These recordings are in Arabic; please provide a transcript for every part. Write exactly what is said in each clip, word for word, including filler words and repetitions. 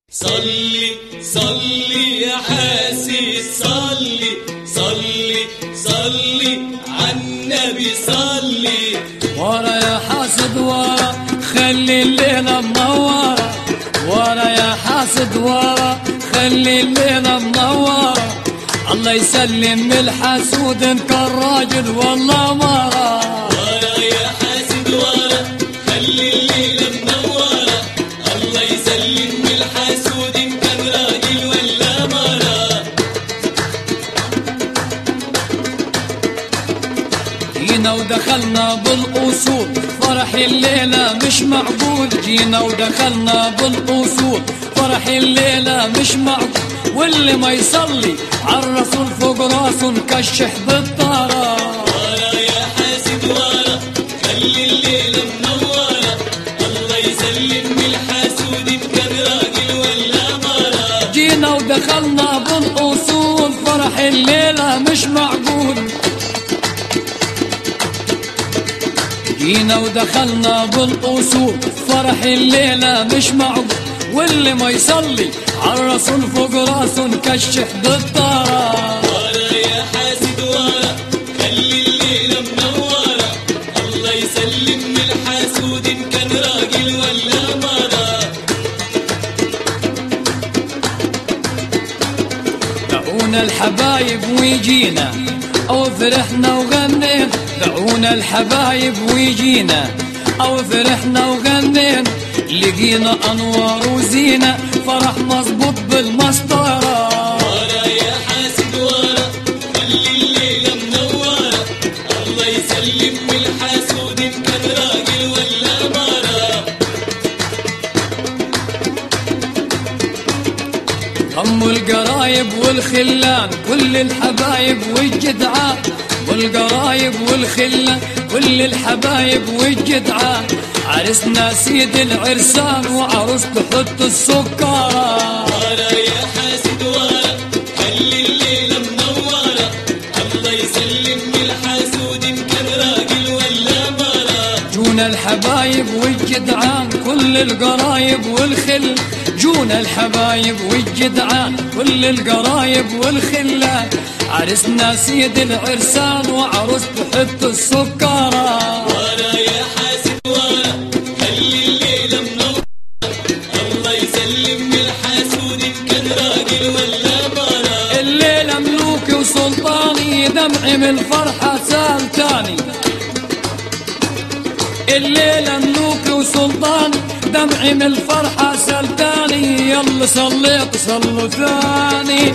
صلي صلي يا حاسس، صلي صلي صلي عالنبي، صلي ورا يا حاسد ورا، خلي الليلة منورة. ورا يا حاسد ورا، خلي الليلة منورة. الله يسلم الحسود ان كان راجل والله مرة. ورا يا حاسد ورا، خلي الليلة منورة. الله يسلم الحسود ان كان راجل ولا مرة. جينا ودخلنا بالاصول، فرح الليلة مش معقول. جينا ودخلنا بالاصول، فرح الليلة مش معقول. واللي ما يصلي عالرسول فوق راسه نكشح بالطارة. ورا يا حاسد ورا، خلي الليلة منورة. الله يسلم الحسود ان كان راجل ولا مرة. جينا ودخلنا بالاصول، فرح الليلة مش معقول. جينا ودخلنا بالاصول، فرح الليلة مش معقول. واللي ما يصلي عالرسول فوق راسه نكشح بالطارة. ورا يا حاسد ورا، خلي الليلة منورة. الله يسلم الحسود ان كان راجل ولا مرة. دعونا الحبايب ويجينا او فرحنا وغنينا. دعونا الحبايب ويجينا او فرحنا وغنينا. لقينا انوار وزينة، فرح مظبوط بالمسطرة. ورا يا حاسد ورا، خلي الليلة منورة. الله يسلم الحسود ان كان راجل ولا مرة. ضموا القرايب والخلان، كل الحبايب والجدعان. والقرايب والخلان، كل الحبايب والجدعان. عرسنا سيد العرسان وعروسته حط السكرة. ورا يا حاسد ورا، خلي الليلة منورة. الله يسلم الحسود ان كان راجل ولا مرة. جونا الحبايب والجدعان، كل القرايب والخل. جونا الحبايب والجدعان، كل القرايب والخلان. عرسنا سيد العرسان وعروسته حط السكرة. ورا يا حاسد ورا، خلي الليلة منورة. الله يسلم الحسود ان كان راجل ولا مرة. الليلة ملوكي وسلطاني، دمعي من الفرحة سال تاني. الليلة ملوكي وسلطاني، دمعي من الفرحة سال تاني. يلا صليت صلوا ثاني.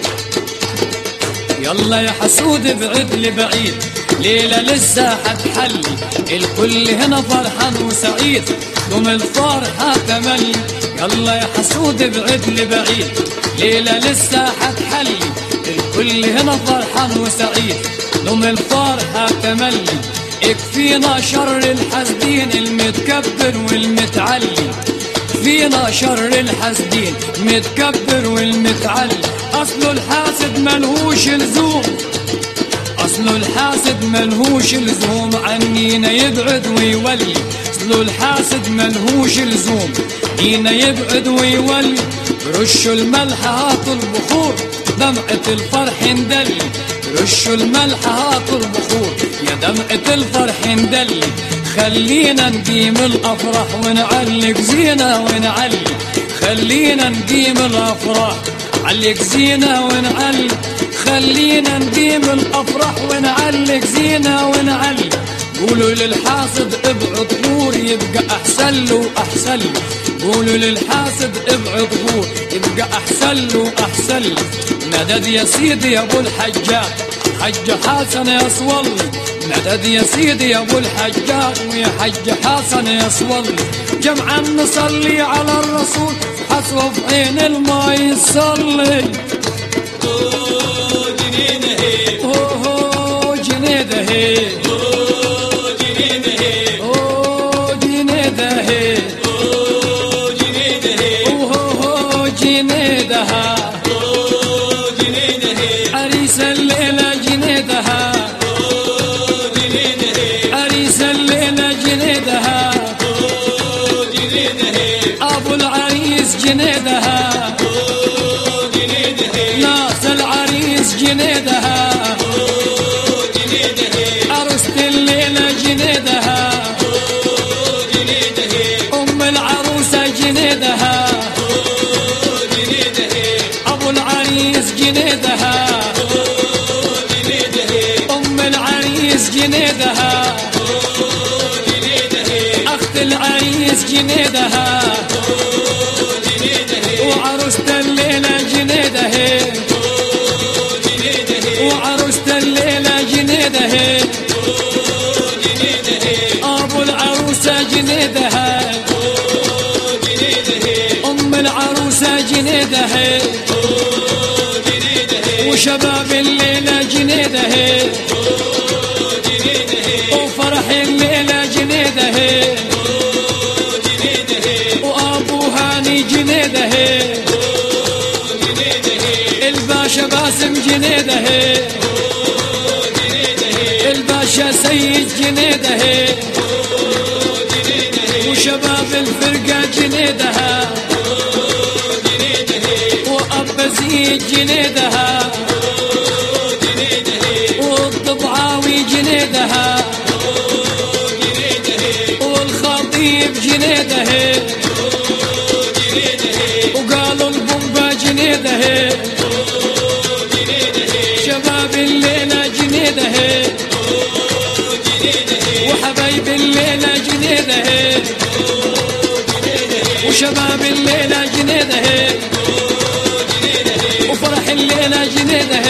يلا يا حسود بعد لبعيد، ليلة لسه حتحلي. الكل هنا فرحان وسعيد، دوم الفرحة تملي. يلا يا حسود بعد لبعيد، ليلة لسه حتحلي. الكل هنا فرحان وسعيد، دوم الفرحة تملي. اكفينا شر الحاسدين المتكبر والمتعلي. فينا شر الحاسدين متكبر والمتعلي. اصله الحاسد ملهوش لزوم، اصله الحاسد ملهوش لزوم. عنينا يبعد ويولي، اصله الحاسد ملهوش لزوم. نينا يبعد ويولي. رشوا الملح هاتوا البخور، دمعة الفرح ندلي. رشوا الملح هاتوا البخور، يا دمعة الفرح ندلي. خلينا نقيم الافراح ونعلق زينة ونعلي. خلينا نقيم الافراح، علق زينة ونعلي. خلينا نقيم الافراح ونعلق زينة ونعلي. قولوا للحاسد ابعد غور، يبقى احسن له احسن له. قولوا للحاسد ابعد غور، يبقى احسن له احسن له. مدد يا سيدي يا ابو الحجاج، حج حسن يا صولي. مدد يا سيدي يا ابو الحجاج، ويا حج حسن يا صولي. جمعا نصلي على الرسول، حسوه في عين الما يصلي. اوه جنينة هي، اوه جنيدة هي، اوه جنينة هي، اوه جنيدة هي، اوه جنينة هي، اوه جنيدها. اوه جنينة هي، عريس الليلة جنيدها، اوه جنينة هي، عريس الليلة جنيدها. اوه جنينة هي. ابو العريس جنيدها ناس العريس جنيدها عروسة الليلة جنيدها أم العروسة جنيدها أبو العريس جنيدها أم العريس جنيدها أخت العريس جنيدها وعروسة الليلة جنيدها وعروسة الليلة جنيدها أبو العروسة جنيدها أم العروسة جنيدها وشباب الليلة جنيدها وفرح الليلة جنيدها وأبو هاني جنيدها الباشا باسم جنيدها الباشا سيد جنيدها وشباب الفرقة جنيدها وأب زيد جنيدها والضبعاوي جنيدها والخطيب جنيدها وقالوا البومبا جنيدها شباب الليلة جنيدها وحبايب الليلة جنيدها وشباب الليلة جنيدها وفرح الليلة جنيدها